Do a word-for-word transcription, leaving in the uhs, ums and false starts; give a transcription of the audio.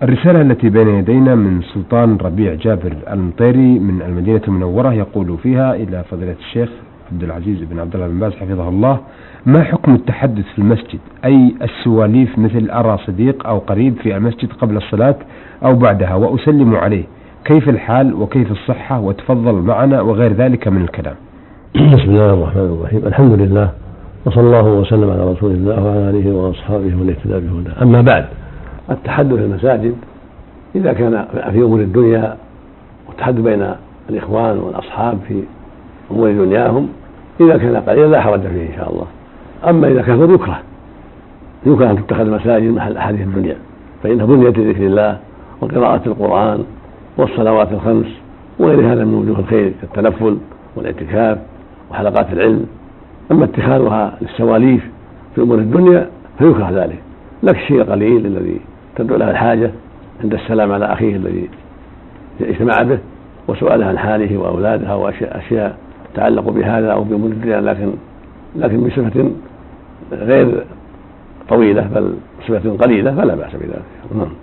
الرسالة التي بين يدينا من سلطان ربيع جابر المطيري من المدينة المنورة، يقول فيها: إلى فضيلة الشيخ عبد العزيز بن عبد الله بن باز حفظه الله، ما حكم التحدث في المسجد، أي السواليف مثل أرى صديق أو قريب في المسجد قبل الصلاة أو بعدها وأسلم عليه، كيف الحال وكيف الصحة، وتفضل معنا، وغير ذلك من الكلام. بسم الله الرحمن الرحيم، الحمد لله، وصلى الله وسلم على رسول الله وعلى آله وأصحابه ومن اهتدى بهداه. أما بعد، التحدث في المساجد إذا كان في أمور الدنيا والتحدث بين الإخوان والأصحاب في أمور دنياهم إذا كان قليلا لا حرج فيه إن شاء الله. أما إذا كان يكره يكره أن تتخذ المساجد محل أحاديث الدنيا، فإنها بنيت لذكر الله وقراءة القرآن والصلوات الخمس وغير هذا من وجوه الخير كالتنفل والاعتكاف وحلقات العلم. أما اتخاذها للسواليف في أمور الدنيا فيكره ذلك، لك الشيء القليل الذي تدعو له الحاجة عند السلام على أخيه الذي اجتمع به وسؤاله عن حاله وأولادها وأشياء تتعلق بهذا أو بأمور الدنيا، لكن لكن بصفة غير طويلة بل بصفة قليلة فلا بأس بذلك.